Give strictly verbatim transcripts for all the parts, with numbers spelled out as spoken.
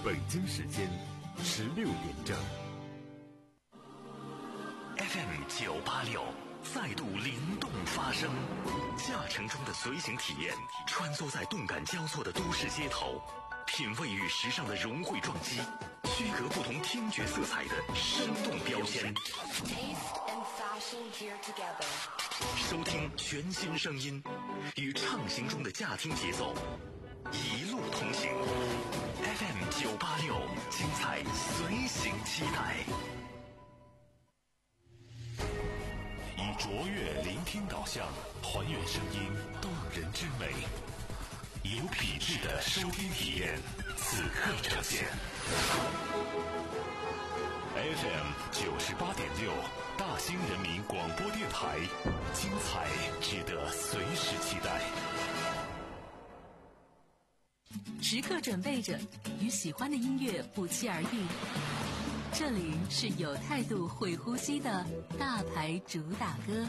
北京时间十六点整。 F M 九八六再度灵动发声，驾乘中的随行体验，穿梭在动感交错的都市街头，品味与时尚的融汇撞击，区隔不同听觉色彩的生动标签。收听全新声音，与畅行中的驾听节奏，一路同行。F M 九八六，精彩随行期待。以卓越聆听导向，还原声音动人之美，有品质的收听体验，此刻呈现。F M 九十八点六，大兴人民广播电台，精彩值得随时期待。 时刻准备着，与喜欢的音乐不期而遇。这里是有态度、会呼吸的大牌主打歌。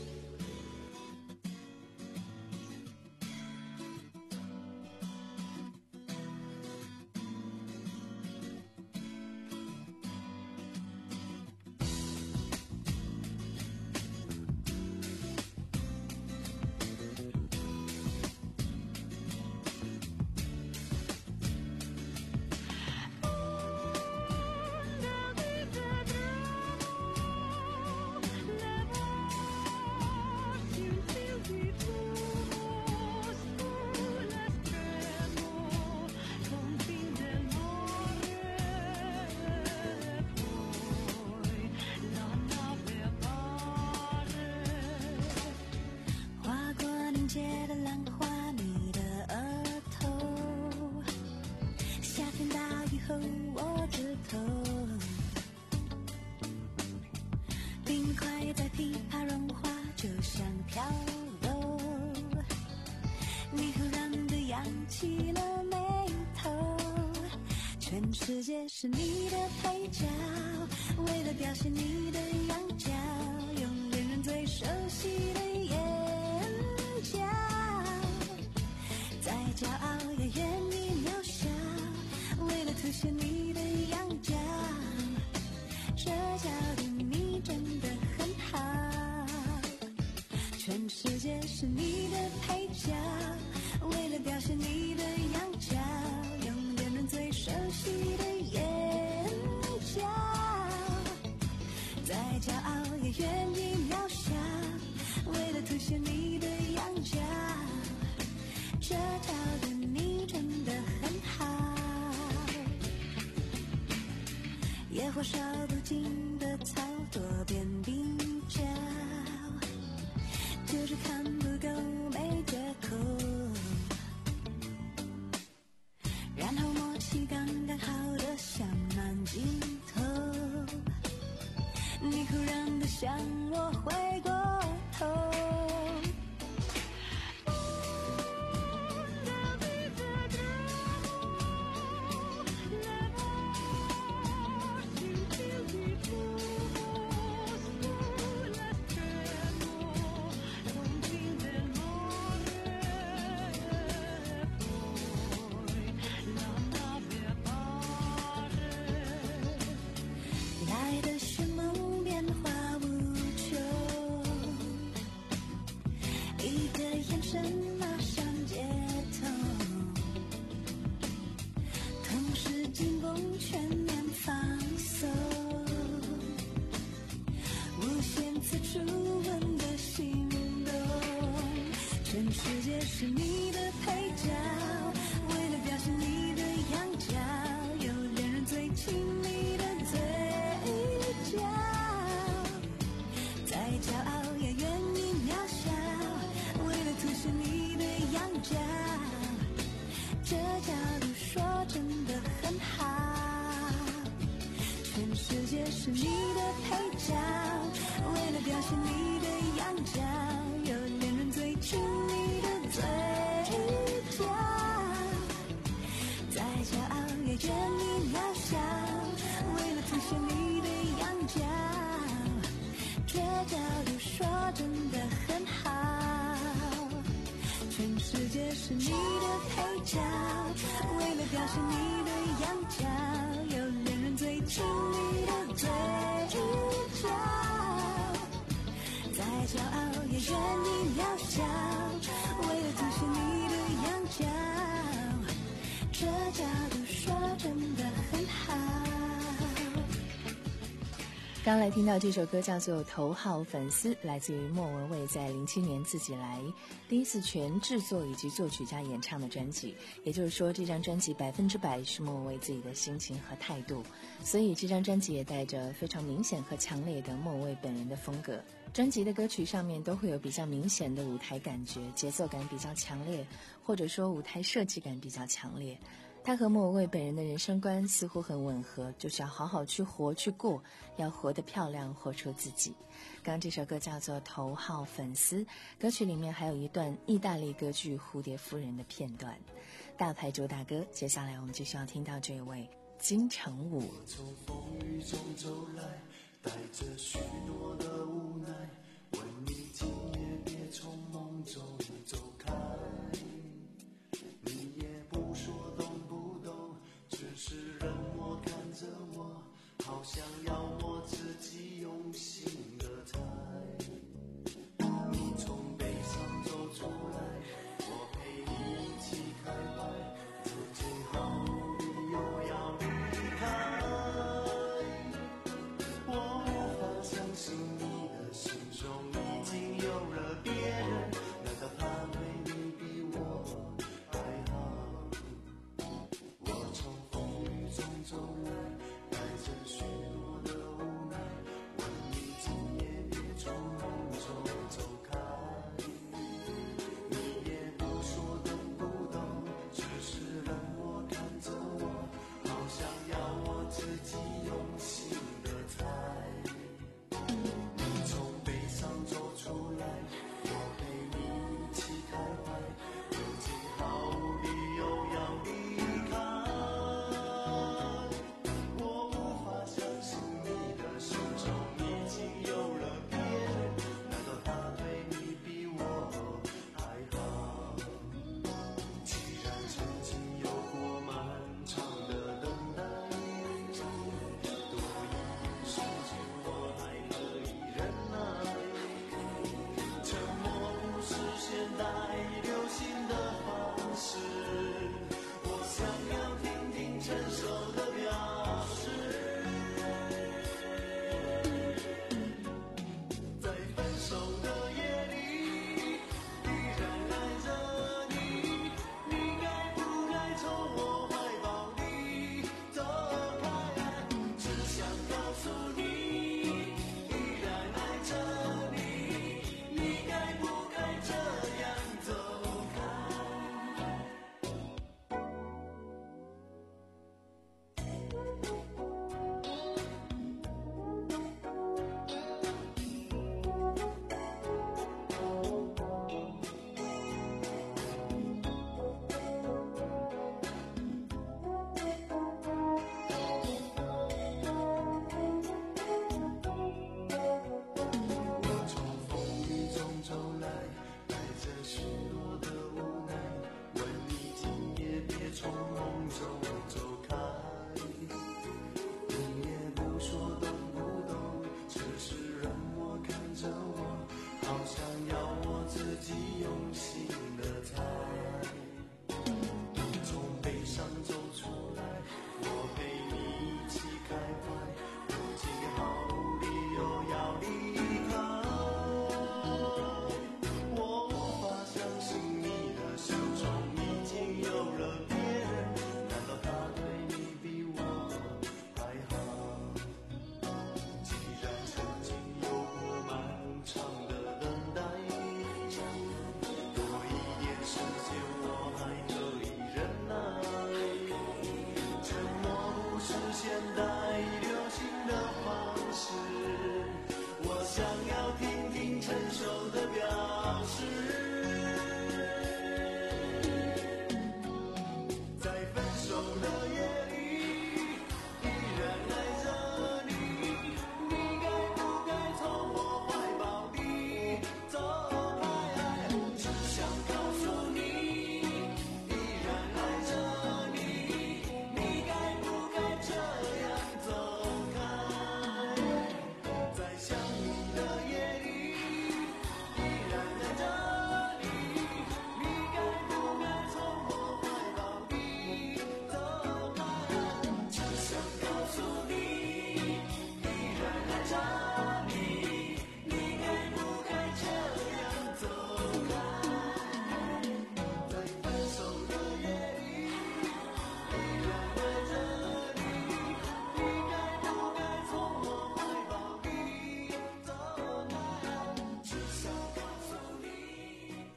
是你的配角，为了表现你的样角，用恋人最熟悉的眼角，再骄傲也愿意渺小，为了凸显你的样角，这角度你真的很好，全世界是你的配角，为了表现你的样角，用恋人最熟悉的再骄傲也愿意渺小，为了凸显你的样角，这角度你真的很好，野火烧不尽的草多变鬓角，就是看不够没借口，然后默契刚刚好的像慢镜头，你忽然的向我回过头，来的是梦变化无穷，一个眼神马上接通，同时紧绷全面放松，无限次初吻的心动，全世界是你的配角，为了表现你的样角，有恋人最亲密的嘴角，再骄傲也愿意渺小，为了凸显你的样角，这角度说真的很好，全世界是你的配角，为了表现你的样角，有恋人最亲密的嘴角，再骄傲也愿意渺小，为了凸显你的样角，这角度说真的很好，全世界是你的配角，为了表现你的的仰角，有恋人最亲密的嘴角，再骄傲也愿意渺小，为了凸显你的仰角，这角度说真的很好。 刚来听到这首歌叫做《头号粉丝》，来自于莫文蔚在零七年自己来第一次全制作以及作曲加演唱的专辑，也就是说这张专辑百分之百是莫文蔚自己的心情和态度，所以这张专辑也带着非常明显和强烈的莫文蔚本人的风格。专辑的歌曲上面都会有比较明显的舞台感觉，节奏感比较强烈，或者说舞台设计感比较强烈。他和莫文蔚本人的人生观似乎很吻合，就是要好好去活去过，要活得漂亮，活出自己。刚刚这首歌叫做《头号粉丝》，歌曲里面还有一段意大利歌剧《蝴蝶夫人》的片段。大牌主打歌，接下来我们就需要听到这位金城武。 我从风雨中走来，带着许多的无奈，问你今夜别从梦中走开，你也不说懂不懂，只是冷漠看着我，好像要我自己用心的猜。你从悲伤走出来，我陪你一起开怀，如今毫无理由要离开。我无法相信你的心中已经有了别人，难道他对你比我还好？我从风雨中走来，带着许多的无奈，问你今夜别从梦中走开，你也不说懂不懂，只是冷漠看着我，好像要我自己用心的猜。你从悲伤走出来，我陪你一起开怀，如今毫无理由要离开。我无法相信你的心中已经有了别人，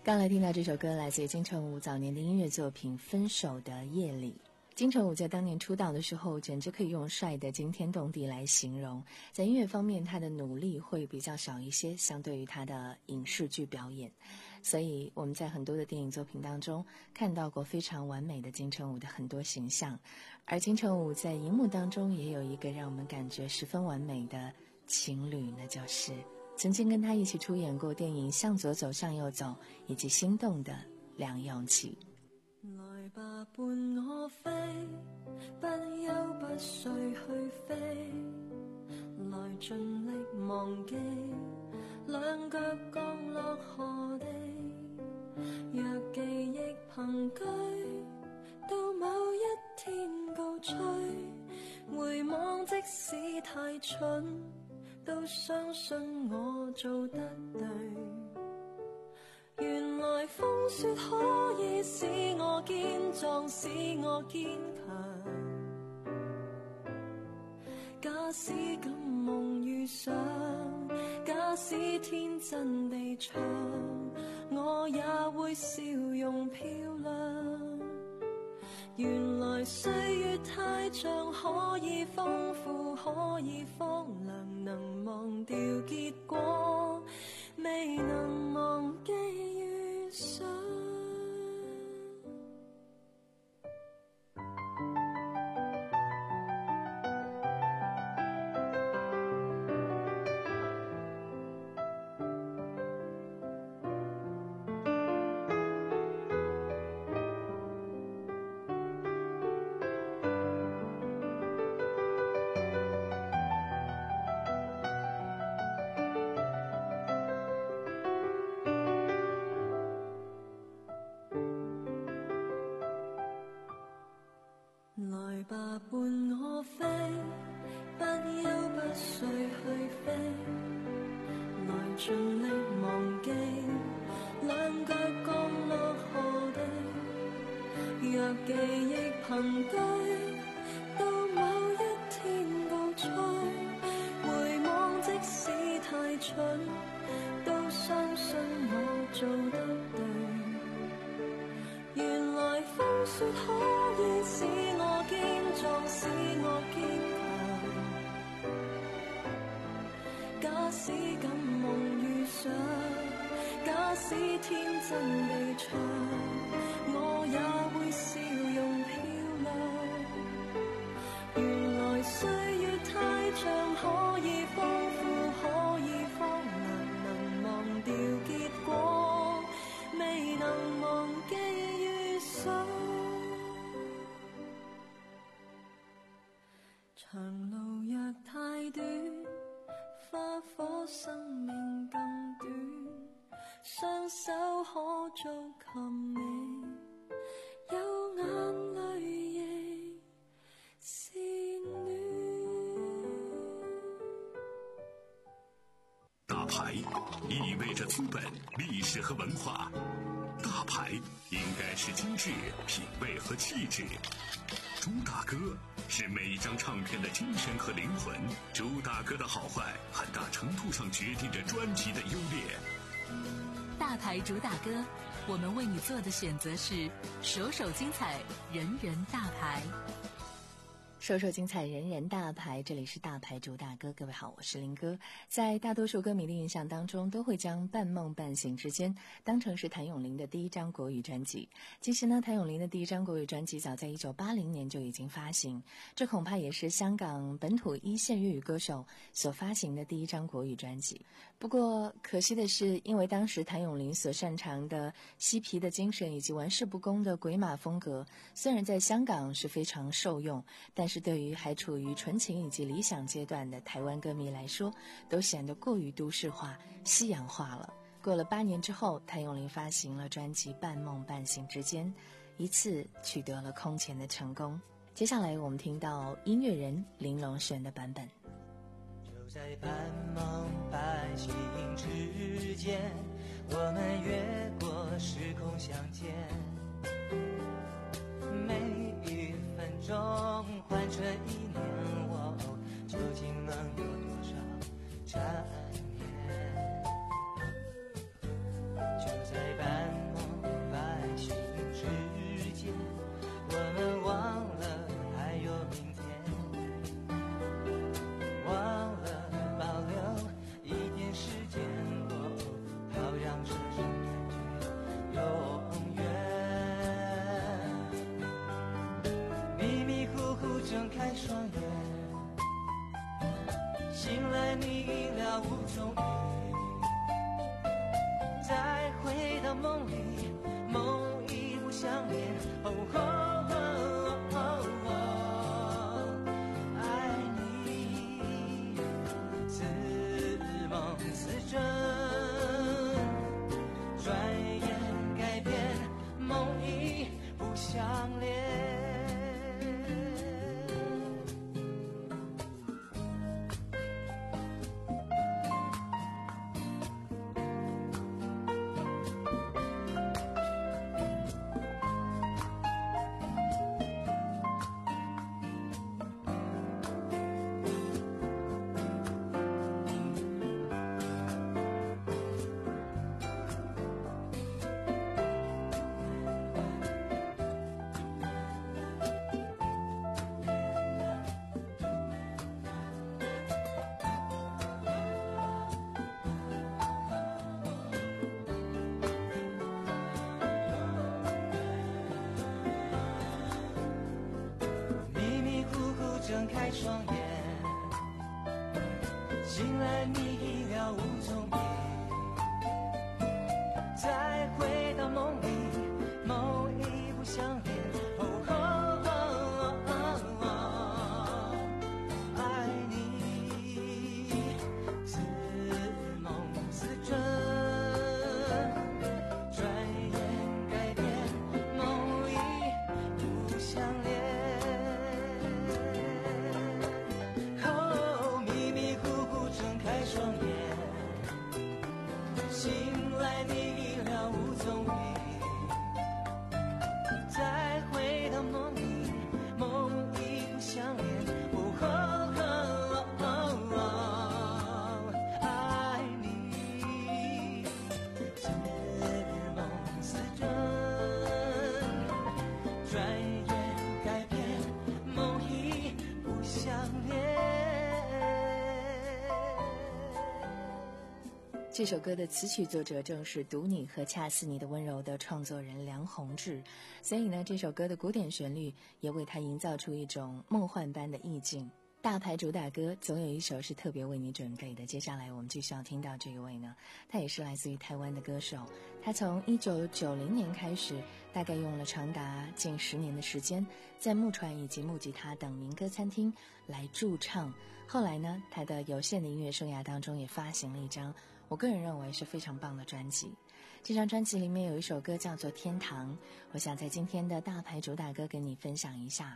刚来听到这首歌来自于金城武早年的音乐作品《分手的夜里》。金城武在当年出道的时候，简直可以用帅的惊天动地来形容。在音乐方面，他的努力会比较少一些，相对于他的影视剧表演。所以我们在很多的电影作品当中看到过非常完美的金城武的很多形象，而金城武在荧幕当中也有一个让我们感觉十分完美的情侣，那就是曾经跟他一起出演过电影《向左走向右走》以及《心动》的梁咏琪。 來吧伴我飛，不休不需去飛，來盡力忘記兩腳降落何地，若記憶憑據到某一天告吹，回望即使太蠢都相信我做得對，原來風雪可以使我堅壯，使我堅強，假使敢夢遇上，假使天真地唱，我也會笑容漂亮，原來歲月太長，可以豐富，可以荒涼，能忘掉結果，未能忘記遇上。來吧伴我飛，不休不需去飛，來盡力忘記兩腳降落何地，若記憶憑據到某一天告吹，回望即使太蠢都相信我做得對，原來風雪可以使我堅壯，使我堅強，假使敢夢遇上，假使天真地唱，我也會笑容漂亮，原來歲月太長，可以豐富，可以荒涼，能忘掉結果，未能忘記遇上。長路若太短，花火生命更短，雙手可做琴美，有眼淚亦是暖。 大牌意味着资本、历史和文化，大牌应该是精致、品味和气质。朱大哥是每一张唱片的精神和灵魂，朱大哥的好坏很大程度上决定着专辑的优劣。 大牌主打歌，我们为你做的选择是首首精彩，人人大牌。 首首精彩，人人大牌，这里是大牌主打歌。各位好，我是林哥。在大多数歌迷的印象当中，都会将《半梦半醒之间》当成是谭咏麟的第一张国语专辑。其实呢，谭咏麟的第一张国语专辑早在一九八零年就已经发行，这恐怕也是香港本土一线粤语歌手所发行的第一张国语专辑。不过可惜的是，因为当时谭咏麟所擅长的嬉皮的精神以及玩世不恭的鬼马风格，虽然在香港是非常受用，但是对于还处于纯情以及理想阶段的台湾歌迷来说，都显得过于都市化、西洋化了。过了八年之后，谭咏麟发行了专辑《半梦半醒之间》，一次取得了空前的成功。接下来我们听到音乐人林隆璇的版本。 就在半梦半醒之间，我们越过时空相见，每一分钟换成一年，我究竟能有多少缠绵？就在半睁开双眼，醒来你已了无踪影，再回到梦里，梦已不相连。哦哦哦哦哦，爱你似梦似真，转眼改变，梦已不相连。睁开双眼，醒来你已了无踪影，再回到梦里，梦已不相连。哦哦哦哦哦，爱你似梦似真，转眼改变，梦已不相连。醒来你已了无踪影，再回到梦里，梦已不相连。哦哦哦哦，爱你似梦似真，转眼改变，梦已不相连。 这首歌的词曲作者正是《读你》和《恰似你的温柔》的创作人梁鸿志，所以呢，这首歌的古典旋律也为他营造出一种梦幻般的意境。大牌主打歌总有一首是特别为你准备的，接下来我们继续要听到这一位呢，他也是来自于台湾的歌手，他从一九九零年开始，大概用了长达近十年的时间，在木船以及木吉他等民歌餐厅来驻唱。后来呢，他的有限的音乐生涯当中也发行了一张我个人认为是非常棒的专辑。这张专辑里面有一首歌叫做《天堂》，我想在今天的大牌主打歌跟你分享一下。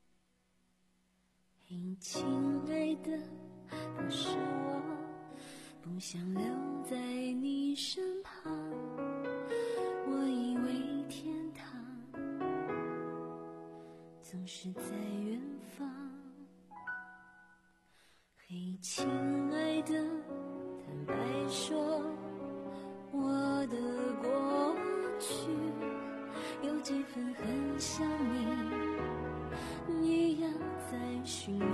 嘿，亲爱的，不是我，不想留在你身旁，我以为天堂总是在远方。嘿，亲爱的，坦白说，我的过去有几分很像你一样在寻觅，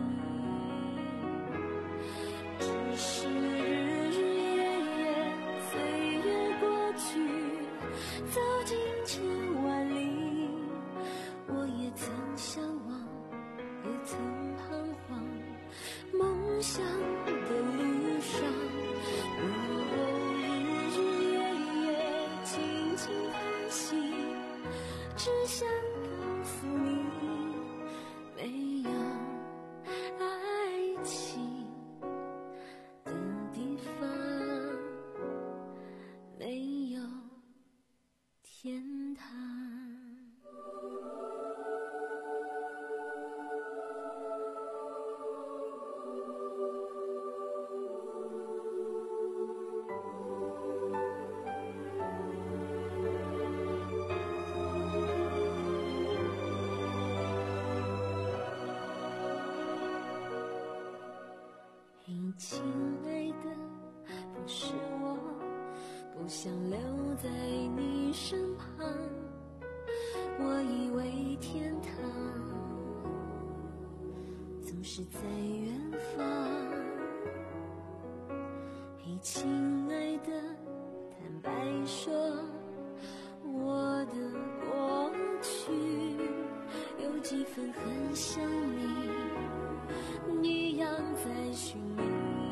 只是日日夜夜岁月过去，走进千万里，我也曾向往，也曾彷徨，梦想的路上，我日日夜夜静静叹息，只想告诉你，没有爱情的地方，没有天堂。亲爱的，不是我，不想留在你身旁，我以为天堂总是在远方。嘿，亲爱的，坦白说，我的过去有几分分很想你，一样在寻觅，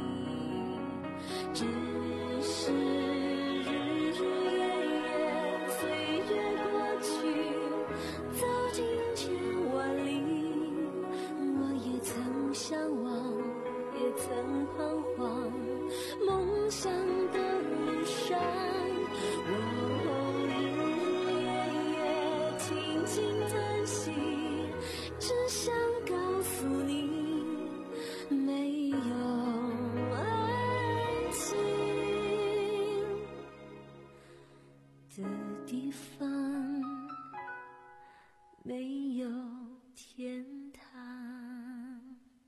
只是日日夜夜，岁月过去，走进千万里，我也曾向往，也曾彷徨，梦想的路上，我日日夜夜静静叹息，只想告诉你，没有爱情的地方，没有天堂。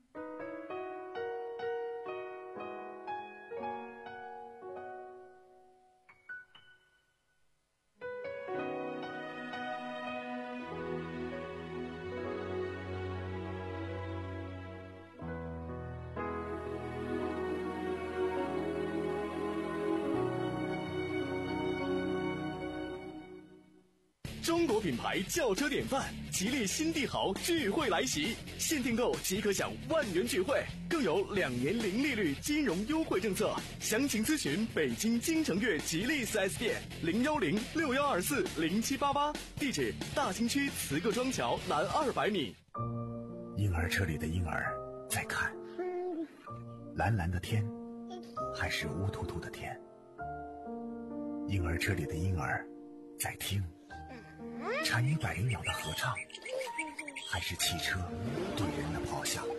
中国品牌轿车典范，吉利新帝豪聚会来袭，现订购即可享万元聚会，更有两年零利率金融优惠政策。详情咨询北京京城悦吉利 四 S 店零幺零六幺二四零七八八，地址大兴区慈各庄桥南二百米。 婴儿车里的婴儿在看，蓝蓝的天，还是乌突突的天？婴儿车里的婴儿在听，蝉语百灵鸟的合唱，还是汽车对人的咆哮？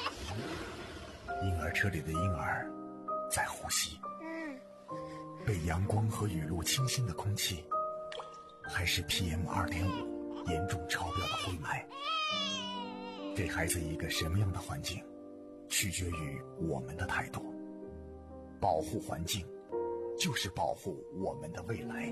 婴儿车里的婴儿在呼吸，被阳光和雨露清新的空气，还是 P M 二点五 严重超标的灰霾？给孩子一个什么样的环境，取决于我们的态度。保护环境，就是保护我们的未来。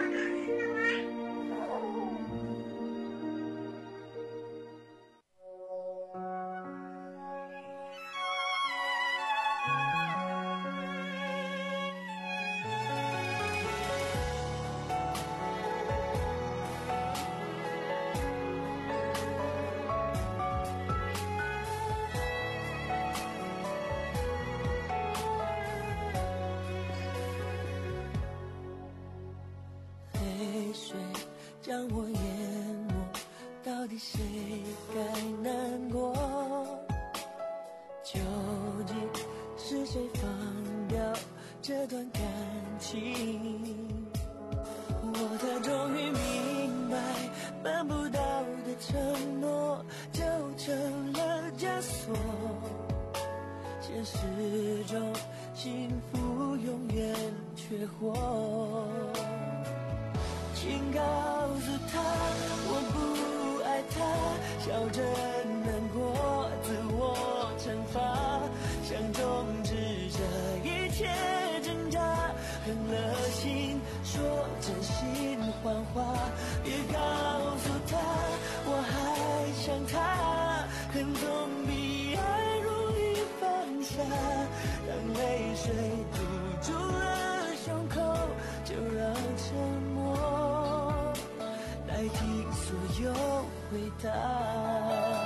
泪水将我淹没，到底谁该难过？究竟是谁放掉这段感情？我才终于明白，办不到的承诺就成了枷锁，现实中幸福永远缺货。请告诉他我不爱他，笑着难过，自我惩罚，想终止这一切挣扎，狠了心说真心谎话，别告诉他我还想他，恨总比爱容易放下，当泪水堵住了胸口，就让沉默代替所有回答。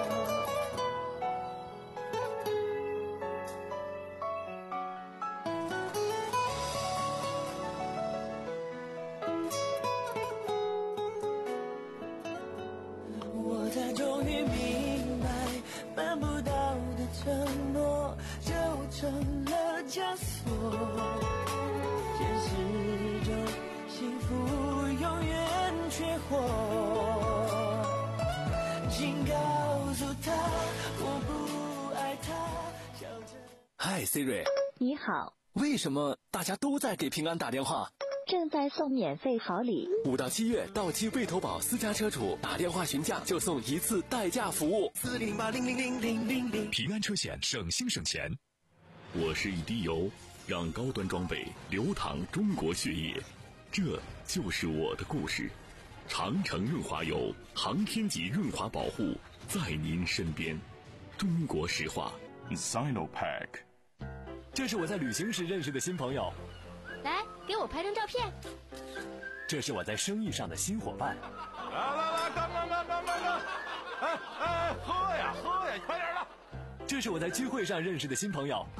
我才终于明白，办不到的承诺就成了枷锁，现实中幸福永远缺货。请告诉他我不爱他，笑着。 嗨 Siri， 你好， 为什么大家都在给平安打电话？ 正在送免费好礼。 五到七月，到期未投保私家车主打电话询价就送一次代驾服务。 四零八零零零零零零， 平安车险，省心省钱。我是一滴油，让高端装备流淌中国血液，这就是我的故事。长城润滑油，航天级润滑保护，在您身边。中国石化 Sinopack。 这是我在旅行时认识的新朋友， 来给我拍张照片。 这是我在生意上的新伙伴。 来来来，干干干干干干！ 哎哎，喝呀喝呀，快点的！ 这是我在聚会上认识的新朋友，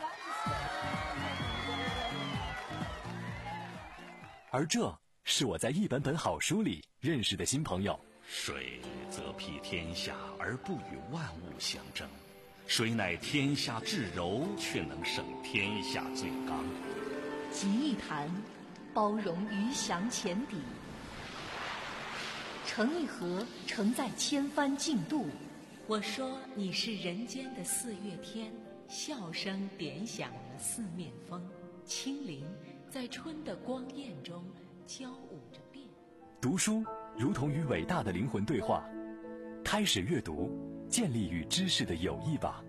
而这是我在一本本好书里认识的新朋友。 水则辟天下而不与万物相争，水乃天下至柔，却能胜天下最刚。 集一坛，包容鱼翔浅底；成一河，承载千帆竞渡。 我说你是人间的四月天，笑声点响了四面风，清灵在春的光艳中交舞着变。 读书如同与伟大的灵魂对话，开始阅读，建立与知识的友谊吧。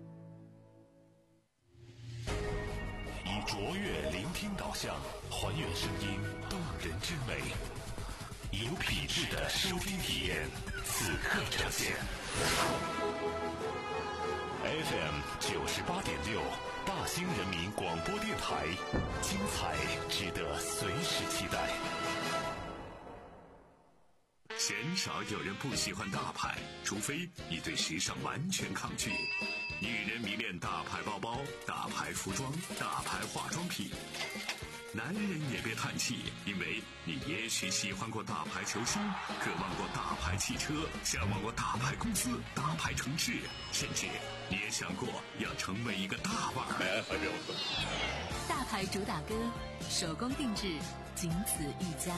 以卓越聆听导向，还原声音动人之美，有品质的收听体验，此刻呈现。F M 九十八点六，大兴人民广播电台，精彩值得随时期待。 鲜少有人不喜欢大牌，除非你对时尚完全抗拒。女人迷恋大牌包包、大牌服装、大牌化妆品。男人也别叹气，因为你也许喜欢过大牌球星，渴望过大牌汽车，向往过大牌公司、大牌城市，甚至你也想过要成为一个大腕儿。 大牌主打歌，手工定制，仅此一家。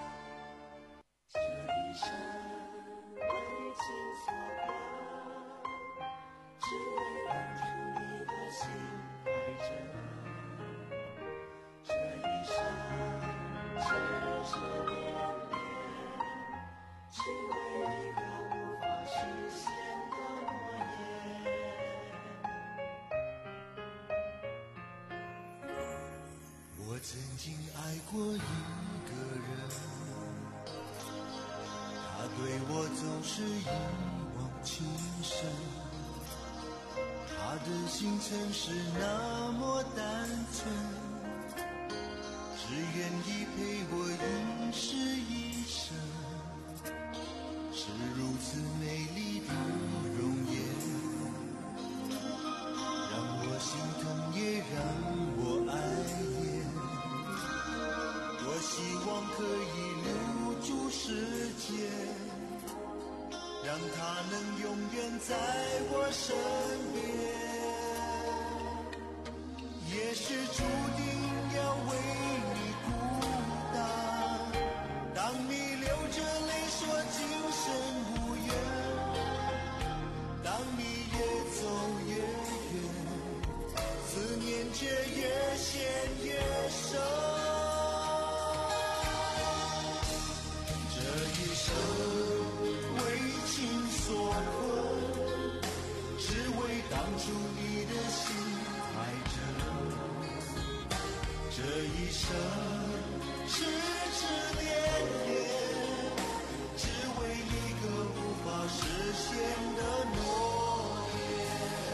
我曾经爱过一个人，他对我总是一往情深，他的心曾是那么单纯，只愿意陪我一世一生，是如此美丽的容颜，让我心疼也让我爱恋。我希望可以留住时间，让它能永远在我身边。也许注定要为你孤单，当你流着泪说今生无缘，当你越走越远，思念却越陷越深。这一生为情所困，只为当初你的心太真。这一生痴痴恋恋，只为一个无法实现的诺言。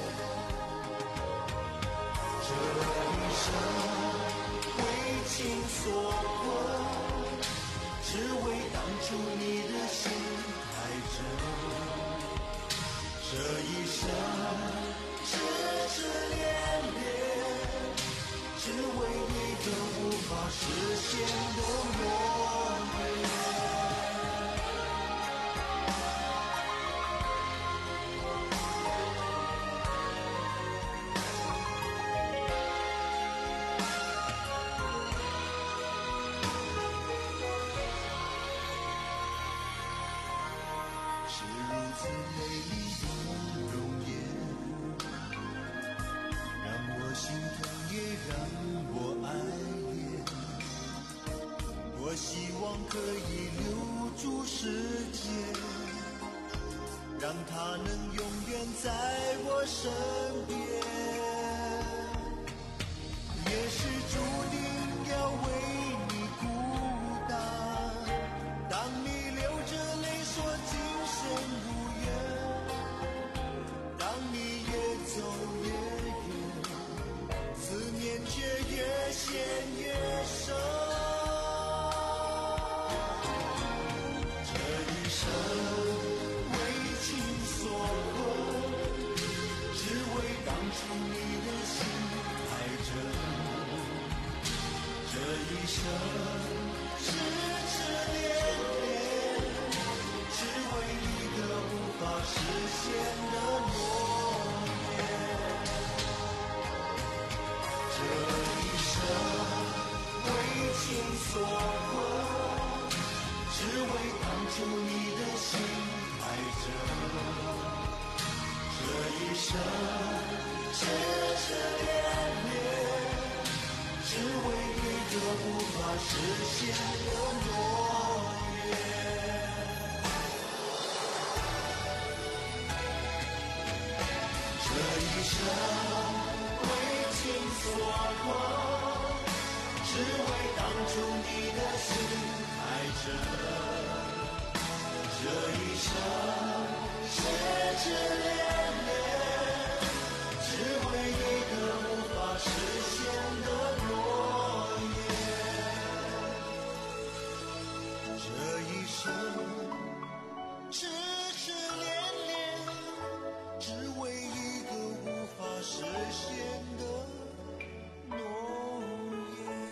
这一生为情所困，只为当初你的心太真。这一生痴痴恋恋，只为一个无法实现的诺言。是如此美丽的容颜，让我心疼也让我爱恋。我希望可以留住时间，让它能永远在我身边。也许注定要为你孤单，当你流着泪说今生无缘，当你越走越远，思念却越陷越深。这一生为情生痴痴恋恋，只为一个无法实现的诺言。这一生为情所困，只为当初你的心爱着。这一生痴痴恋恋，只为一个无法实现的诺言。这一生为情所困，只为当初你的心爱着。这一生痴痴恋恋，只为一个无法实现的诺言。这一生痴痴恋恋，只为一个无法实现的诺言。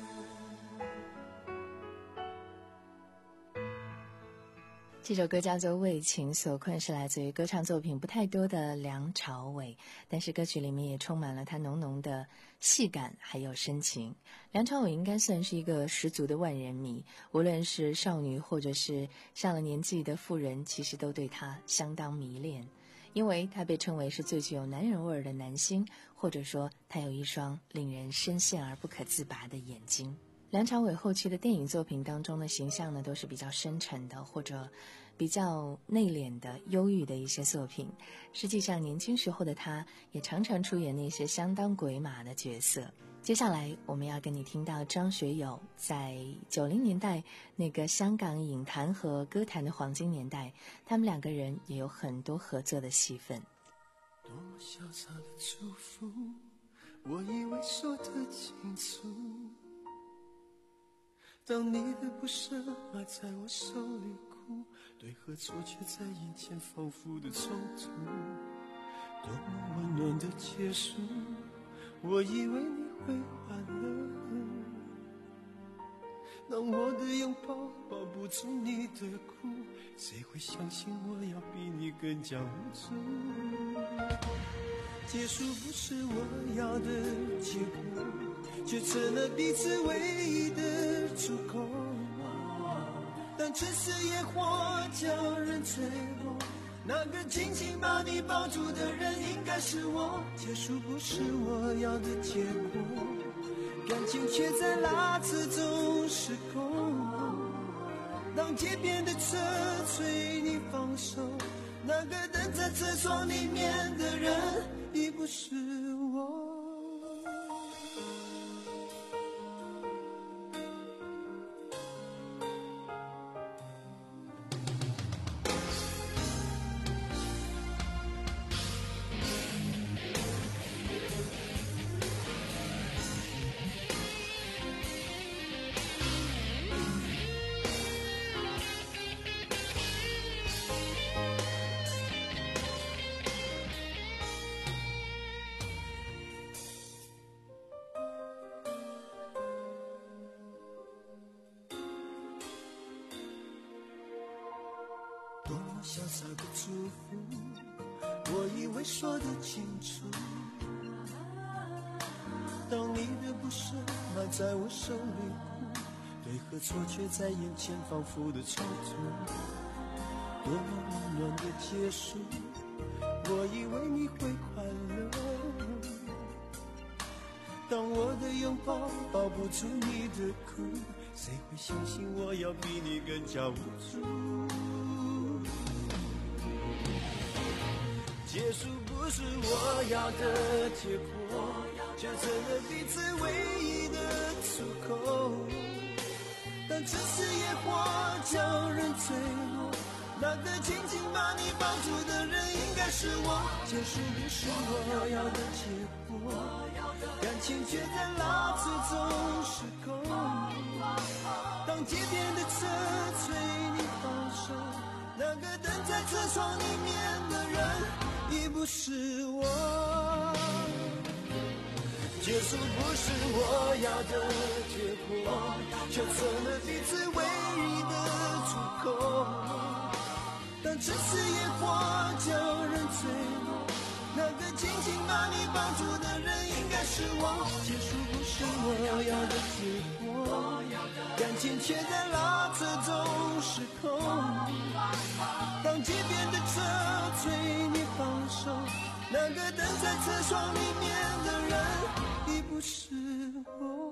这首歌叫做《为情所困》，是来自于歌唱作品不太多的梁朝伟，但是歌曲里面也充满了他浓浓的戏感还有深情。梁朝伟应该算是一个十足的万人迷，无论是少女或者是上了年纪的妇人，其实都对他相当迷恋，因为他被称为是最具有男人味儿的男星，或者说他有一双令人深陷而不可自拔的眼睛。梁朝伟后期的电影作品当中的形象呢，都是比较深沉的，或者比较内敛的、忧郁的一些作品。实际上年轻时候的他也常常出演那些相当鬼马的角色。接下来我们要跟你听到张学友在九零年代那个香港影坛和歌坛的黄金年代，他们两个人也有很多合作的戏份。 多么潇洒的祝福，我以为说得清楚，当你的不舍埋在我手里哭，对和错却在眼前反复的冲突，多么温暖的结束，我以为你会快乐，当我的拥抱抱不住你的哭，谁会相信我要比你更加无助。结束不是我要的结果，却成了彼此唯一的出口。当城市野火叫人坠落，那个紧紧把你抱住的人应该是我。结束不是我要的结果，感情却在拉扯中失控。当街边的车催你放手，那个等在车窗里面的人已不是我。多么潇洒的祝福，我以为说得清楚，当你的不舍埋在我手里哭，对和错却在眼前反复的冲突，多么温暖的结束，我以为你会快乐，当我的拥抱抱不住你的哭，谁会相信我要比你更加无助。结束不是我要的结果，却成了彼此唯一的出口。当城市野火叫人坠落，那个紧紧把你抱住的人应该是我。结束不是我要的结果，感情却在拉扯中失控。当街边的车催你放手，那个等在车窗里面的人已不是我。结束束不是我要的结果，却成了彼此唯一的出口。当城市野火叫人坠落，那个紧紧把你绑住的人应该是我。结束不是我要的结果，感情却在拉扯中失控。当街边的车催你放手，那个等在车窗里面的人已不是我。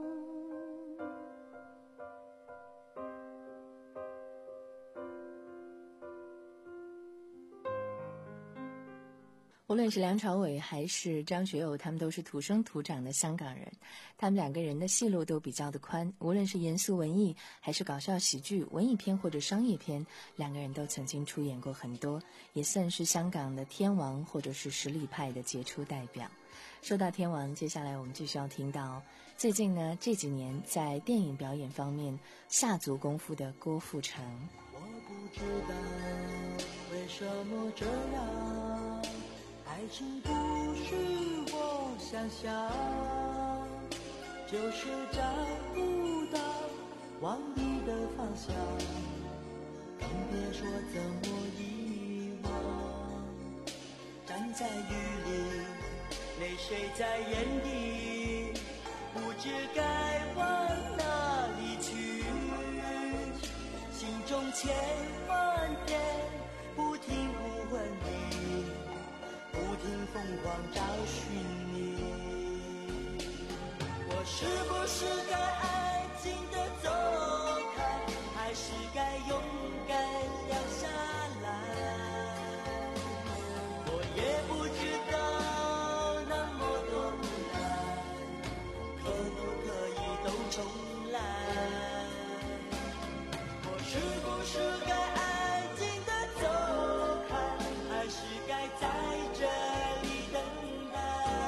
无论是梁朝伟还是张学友，他们都是土生土长的香港人，他们两个人的戏路都比较的宽，无论是严肃文艺还是搞笑喜剧、文艺片或者商业片，两个人都曾经出演过很多，也算是香港的天王或者是实力派的杰出代表。说到天王，接下来我们继续要听到最近呢这几年在电影表演方面下足功夫的郭富城。 我不知道为什么这样，爱情不是我想象，就是找不到往你的方向，更别说怎么遗忘。站在雨里，泪水在眼底，不知该往哪里去，心中千万遍不停不问你，不停疯狂找寻你。我是不是该安静地走开，还是该勇敢留下来？我也不知道那么多无奈，可不可以都重来？我是不是该安静地走开，还是该在这里等待？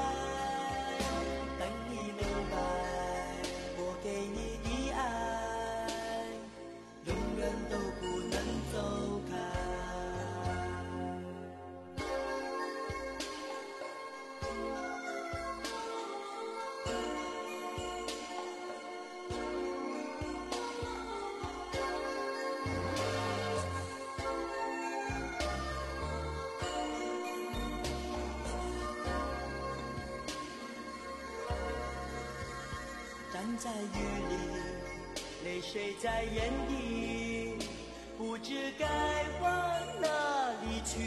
等你明白，我给你的爱永远都不能走开。站在雨里，泪水在眼底，不知该往哪里去，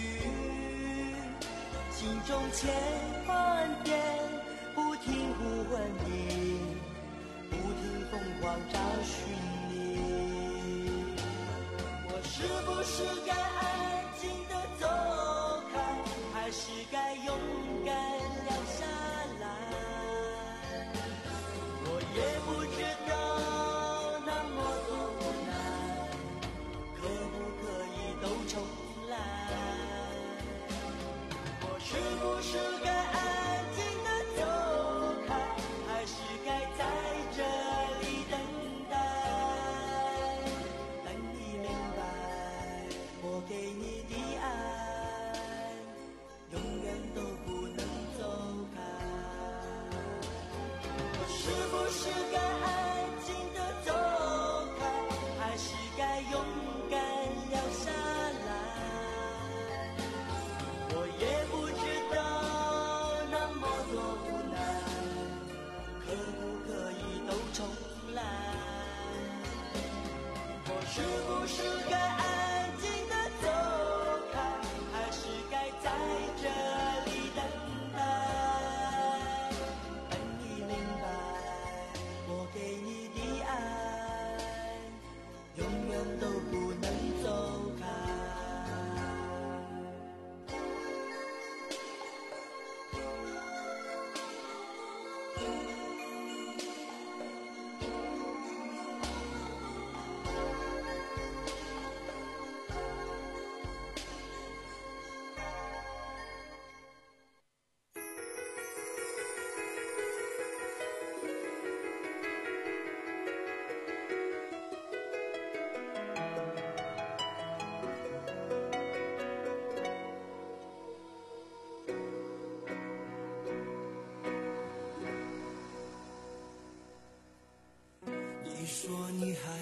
心中千万遍不停呼唤你，不停疯狂找寻你。我是不是该安静地走开，还是该勇敢留下来？我也不知道那么多无奈，可不可以都重来？我是不是该安静地走开，还是该在这里等待？等你明白，我给你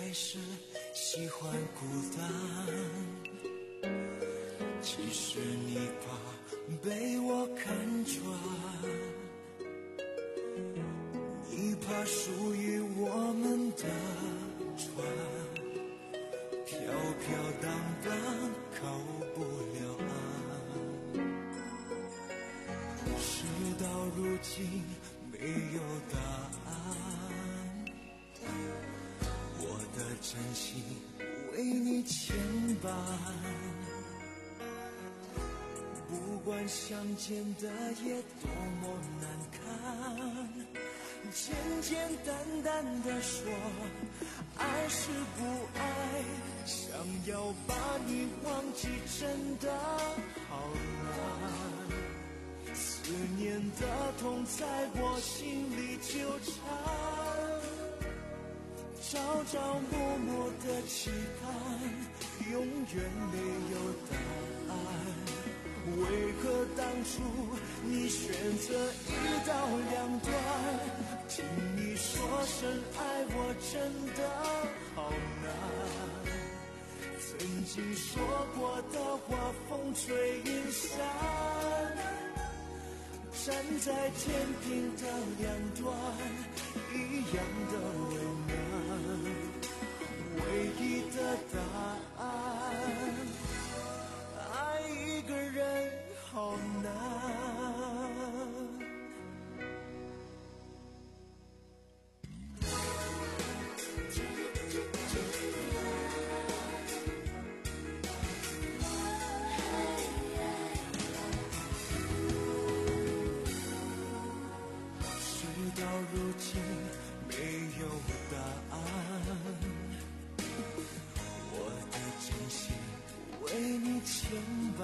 还是喜欢孤单？其实你怕被我看穿，你怕属于我们的船飘飘荡荡靠不了岸。事到如今没有答案，我的真心为你牵绊，不管相见的夜多么难看，简简单单的说爱是不爱，想要把你忘记真的好难，思念的痛在我心里纠缠，朝朝暮暮的期盼永远没有答案，为何当初你选择一刀两断？听你说声爱我真的好难，曾经说过的话风吹云散，站在天平的两端一样的为难，唯一的答案，爱一个人好难。事到如今没有答案，我的真心为你牵绊，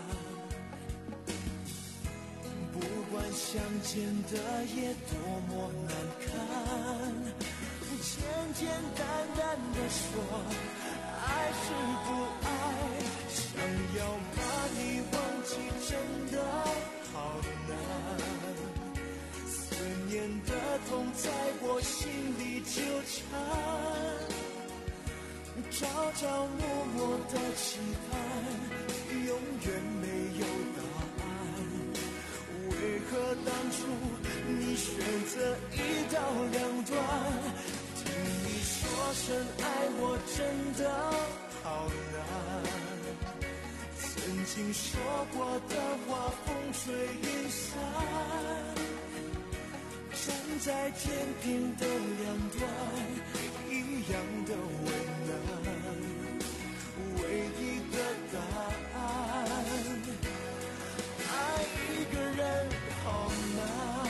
不管相见的夜多么难看，简简单单的说爱是不爱，想要把你忘记真的好难，思念的痛在我心里纠缠，朝朝暮暮的期盼永远没有答案，为何当初你选择一刀两断？听你说声爱我真的好难，曾经说过的话风吹云散，站在天平的两端一样的为难，唯一的答案，爱一个人好难。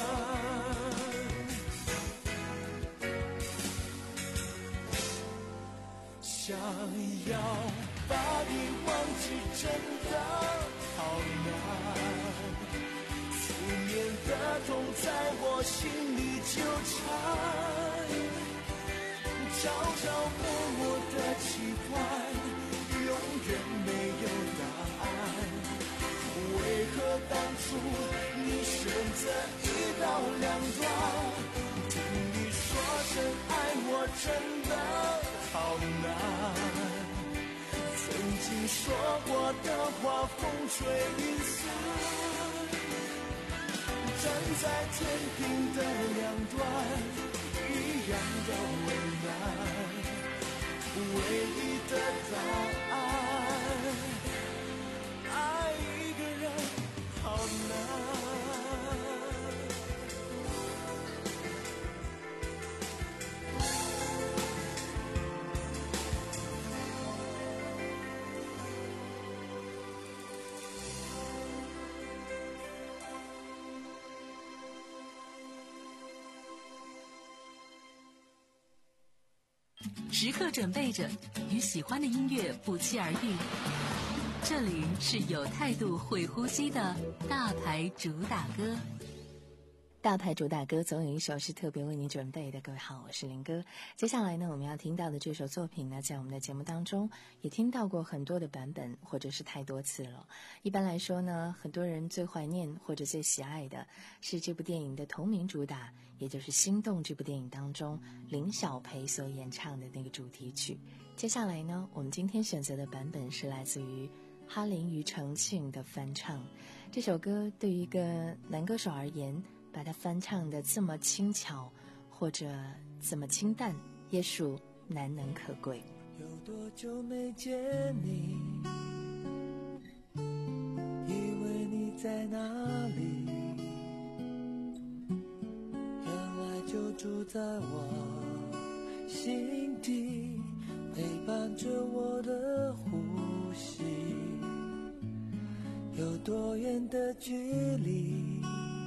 想要把你忘记真的好难，思念的痛在我心里纠缠，朝朝暮暮的期盼永远没有答案，为何当初你选择一刀两断？听你说声爱我真的好难，曾经说过的话风吹云散，站在天平的两端一样的为难，唯一的答案，爱一个人好难。 时刻准备着与喜欢的音乐不期而遇，这里是有态度会呼吸的大牌主打歌。 大牌主打歌总有一首是特别为你准备的。各位好，我是林哥。接下来呢，我们要听到的这首作品呢，在我们的节目当中也听到过很多的版本，或者是太多次了。一般来说呢，很多人最怀念或者最喜爱的是这部电影的同名主打，也就是《心动》这部电影当中林小培所演唱的那个主题曲。接下来呢，我们今天选择的版本是来自于哈林庾澄庆的翻唱。这首歌对于一个男歌手而言，把它翻唱的这么轻巧或者这么清淡，也属难能可贵。 有多久没见你，以为你在哪里，原来就住在我心底，陪伴着我的呼吸。有多远的距离，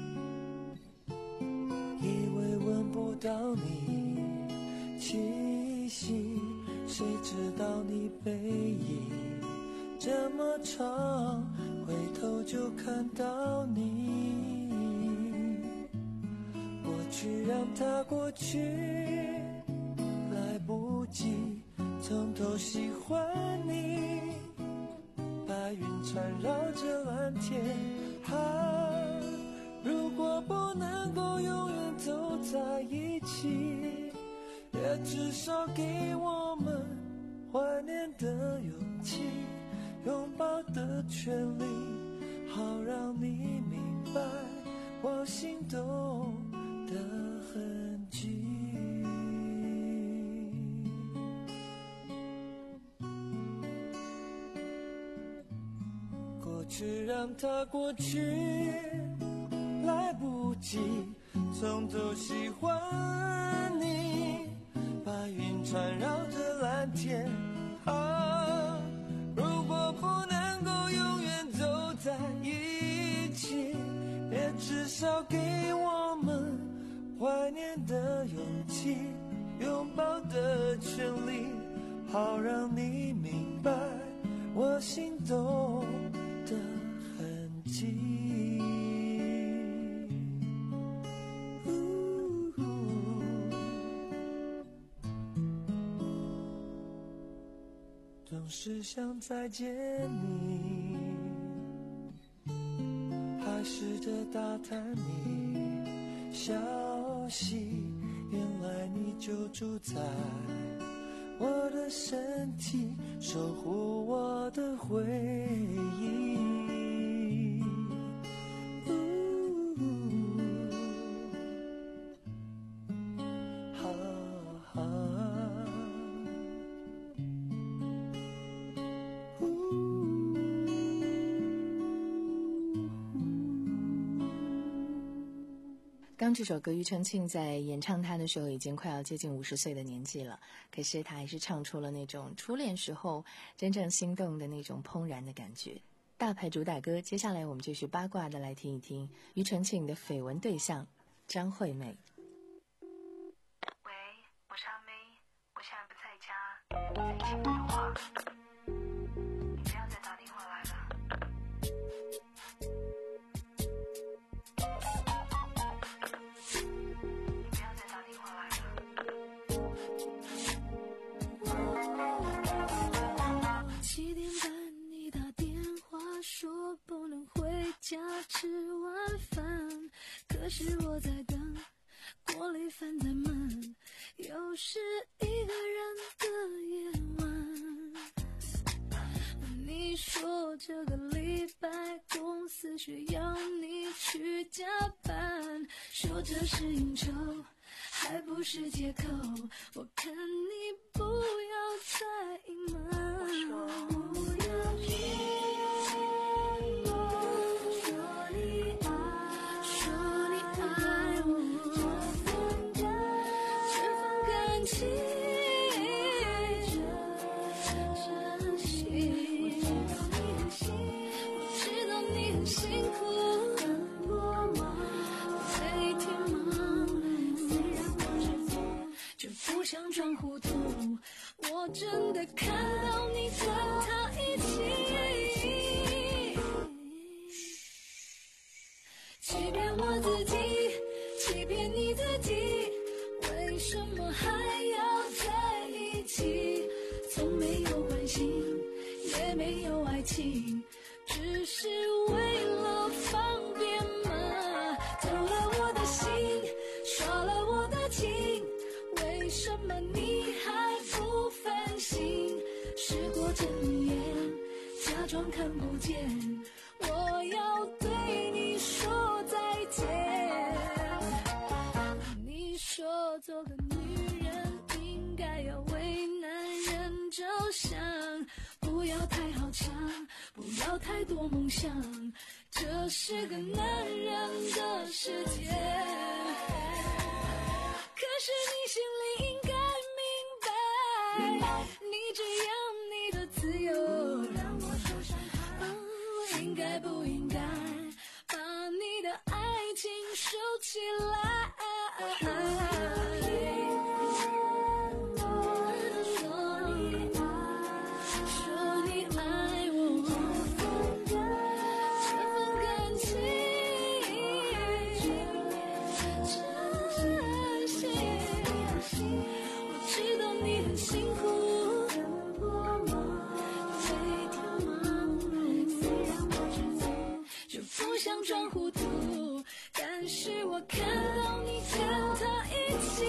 以为闻不到你气息，谁知道你背影这么长，回头就看到你。过去让它过去，来不及从头喜欢你。白云缠绕着蓝天，啊，如果不能够永远走在一起，也至少给我们怀念的勇气，拥抱的权利，好让你明白我心动的痕迹。过去让它过去，来不及从头喜欢你。白云缠绕着蓝天，啊，如果不能够永远走在一起，也至少给我们怀念的勇气，拥抱的权利，好让你明白我心动的痕迹。总是想再见你，还试着打探你消息，原来你就住在我的身体，守护我的回忆。 刚这首歌，庾澄庆在演唱它的时候已经快要接近五十岁的年纪了，可是他还是唱出了那种初恋时候真正心动的那种怦然的感觉。大牌主打歌，接下来我们继续八卦的来听一听庾澄庆的绯闻对象张惠妹。 喂，我是阿妹，我现在不在家，在一起打电话，你不要再打电话来了。 七点半你打电话说不能回家吃晚饭，可是我在等，锅里饭在焖，又是一个人的夜晚。你说这个礼拜公司需要你去加班，说这是应酬还不是借口，我看你不要再隐瞒。我说不要骗我，说你爱，说你爱我，这份感，这份感情，这真心。我知道你很辛苦，很过忙，每天忙碌，虽然我知足，就不想装糊涂。我真的看到你跟他一起，欺骗我自己， 情，只是为了方便嘛。偷了我的心，耍了我的情，为什么你还不反省？时过境迁，假装看不见，我要对你说再见。你说做个女人应该要为男人着想，不要太好强，不要太多梦想，这是个男人的世界。可是你心里应该明白，你只要你的自由，让我受伤害。哦，我应该不应该把你的爱情收起来？想装糊涂，但是我看到你跟他一起。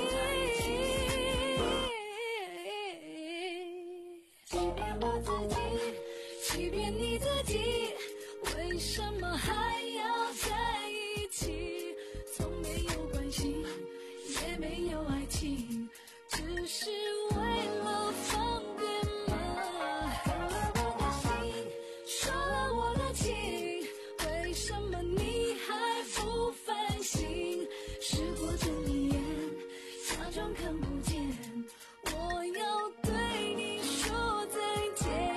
欺骗我自己，欺骗你自己，为什么还要在一起？从没有关系，也没有爱情，只是为了方便嘛。偷了我的心，耍了我的情，为什么你还不反省？时过境迁，假装看不见，我要对你说再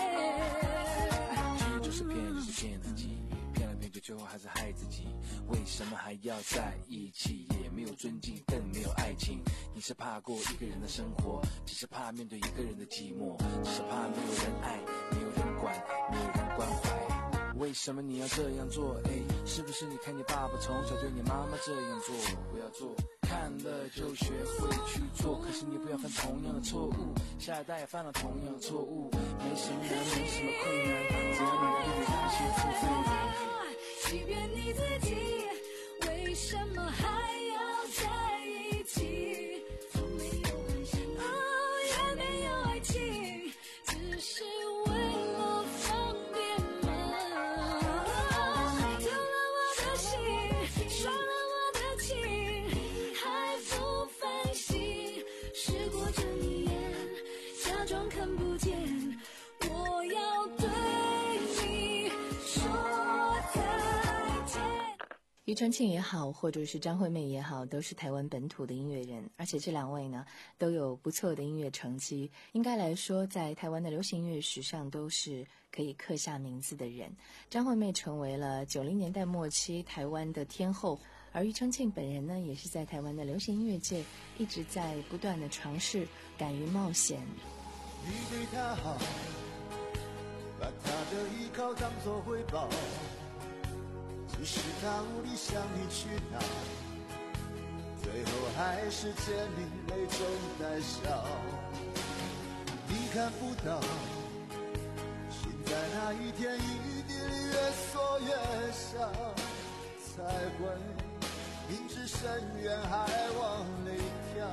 见。 就是骗，就是骗自己，骗了骗去，最后还是害自己。为什么还要在一起？也没有尊敬，更没有爱情。你是怕过一个人的生活，只是怕面对一个人的寂寞，只是怕没有人爱，没有人管，没有人关怀。为什么你要这样做？哎，是不是你看你爸爸从小对你妈妈这样做？不要做，看了就学会去做。可是你不要犯同样的错误，下一代也犯了同样的错误。没什么难，没什么困难，只要你愿意让心付费。 欺骗你自己，为什么还要在一起？从没有关系，哦，也没有爱情，只是为了方便嘛。偷了我的心，耍了我的情，还不反省。时过境迁，假装看不见，我要对你说再见。 庾澄庆也好，或者是张惠妹也好，都是台湾本土的音乐人，而且这两位呢都有不错的音乐成绩，应该来说在台湾的流行音乐史上都是可以刻下名字的人。张惠妹成为了九零年代末期台湾的天后，而庾澄庆本人呢也是在台湾的流行音乐界一直在不断的尝试，敢于冒险。 你对他好，把他的依靠当作回报，即使他无力向你去讨，最后还是见你泪中带笑。你看不到，心在那一天一地里越缩越小，才会明知深渊还往里跳。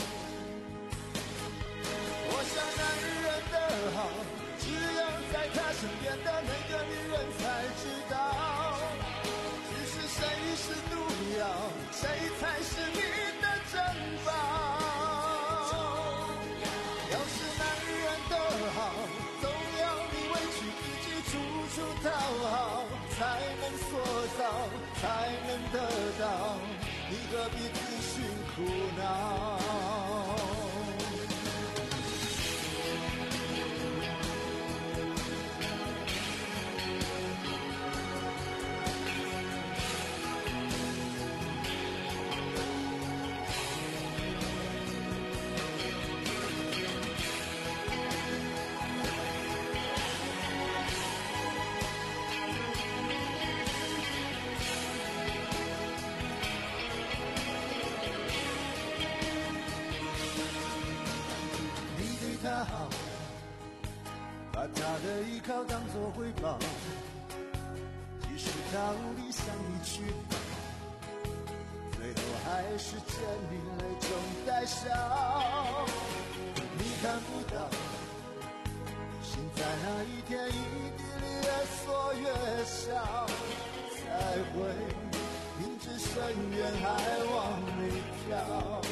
我想男人的好，只有在他身边的那个女人才知道，只是谁是毒药，谁才是你的珍宝。要是男人的好，总要你委屈自己，处处讨好，才能塑造，才能得到，你何必自寻苦恼？ 向你去，最后还是见你泪中带笑。你看不到，心在那一天一地里越缩越小，才会明知深渊还往里跳。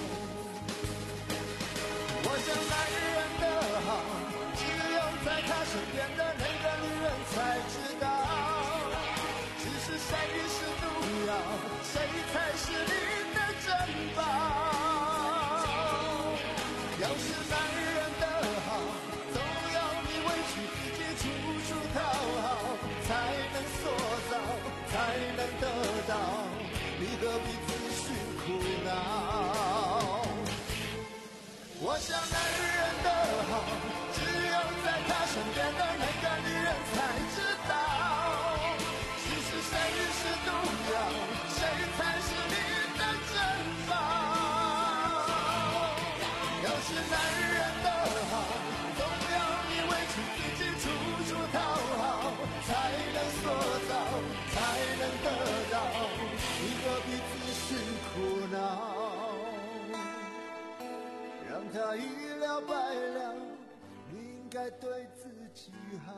我想男人的好，只有在他身边的那个女人才知道。只是谁是毒药，谁才是你的珍宝。要是男人的好，总要你委屈自己处处讨好，才能塑造，才能得到，你何必自寻苦恼？我想男人的好，只有在他身边的那个女人才知道。其实谁是毒药，谁才是你的珍宝。要是男人的好，总要你委屈自己处处讨好，才能塑造，才能得到，你何必自寻苦恼？让他一了百了，你应该对自己好。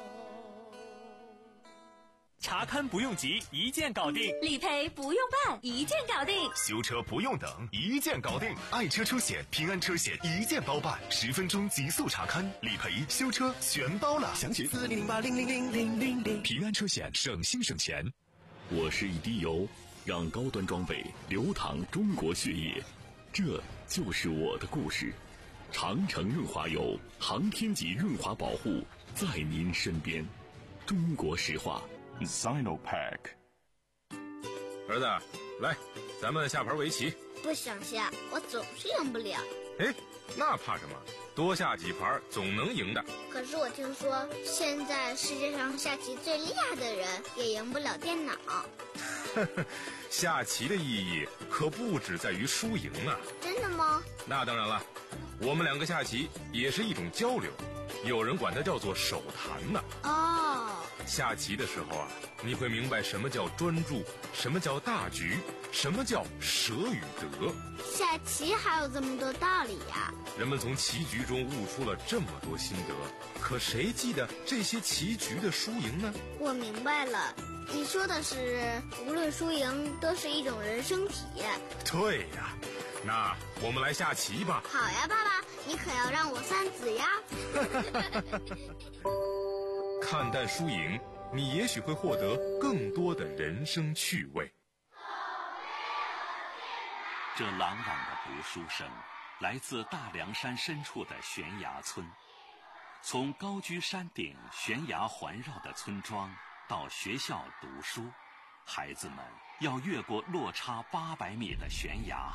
查勘不用急，一键搞定； 理赔不用办，一键搞定； 修车不用等，一键搞定。爱车车险、平安车险一键包办，十分钟极速查勘、理赔、修车全包了。详询四零零八零零零零零零。平安车险，省心省钱。 我是一滴油，让高端装备流淌中国血液，这就是我的故事。长城润滑油，航天级润滑保护，在您身边。中国石化 Sinopack。 儿子，来，咱们下盘围棋。 不想下，我总是赢不了。 哎，那怕什么？多下几盘总能赢的。 可是我听说，现在世界上下棋最厉害的人也赢不了电脑。 下棋的意义可不只在于输赢啊。 真的吗？ 那当然了，我们两个下棋也是一种交流，有人管它叫做手谈呢。 哦， 下棋的时候啊，你会明白什么叫专注，什么叫大局，什么叫舍与得。 下棋还有这么多道理呀！ 人们从棋局中悟出了这么多心得，可谁记得这些棋局的输赢呢？ 我明白了，你说的是无论输赢都是一种人生体验。 对呀，那我们来下棋吧。 好呀，爸爸，你可要让我三子呀。 看淡输赢，你也许会获得更多的人生趣味。 这朗朗的读书声来自大凉山深处的悬崖村。从高居山顶、悬崖环绕的村庄到学校读书，孩子们要越过落差八百米的悬崖，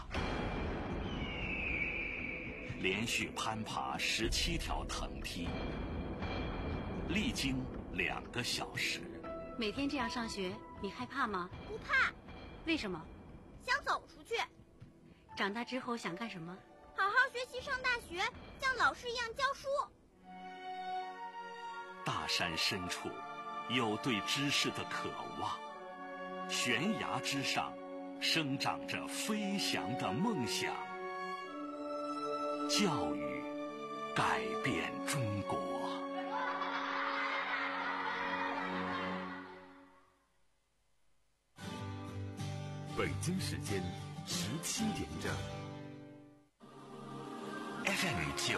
连续攀爬十七条藤梯，历经两个小时。 每天这样上学，你害怕吗？ 不怕。 为什么？ 想走出去。 长大之后想干什么？ 好好学习，上大学，像老师一样教书。 大山深处有对知识的渴望，悬崖之上生长着飞翔的梦想。教育改变中国。 北京时间十七点整。 F M 九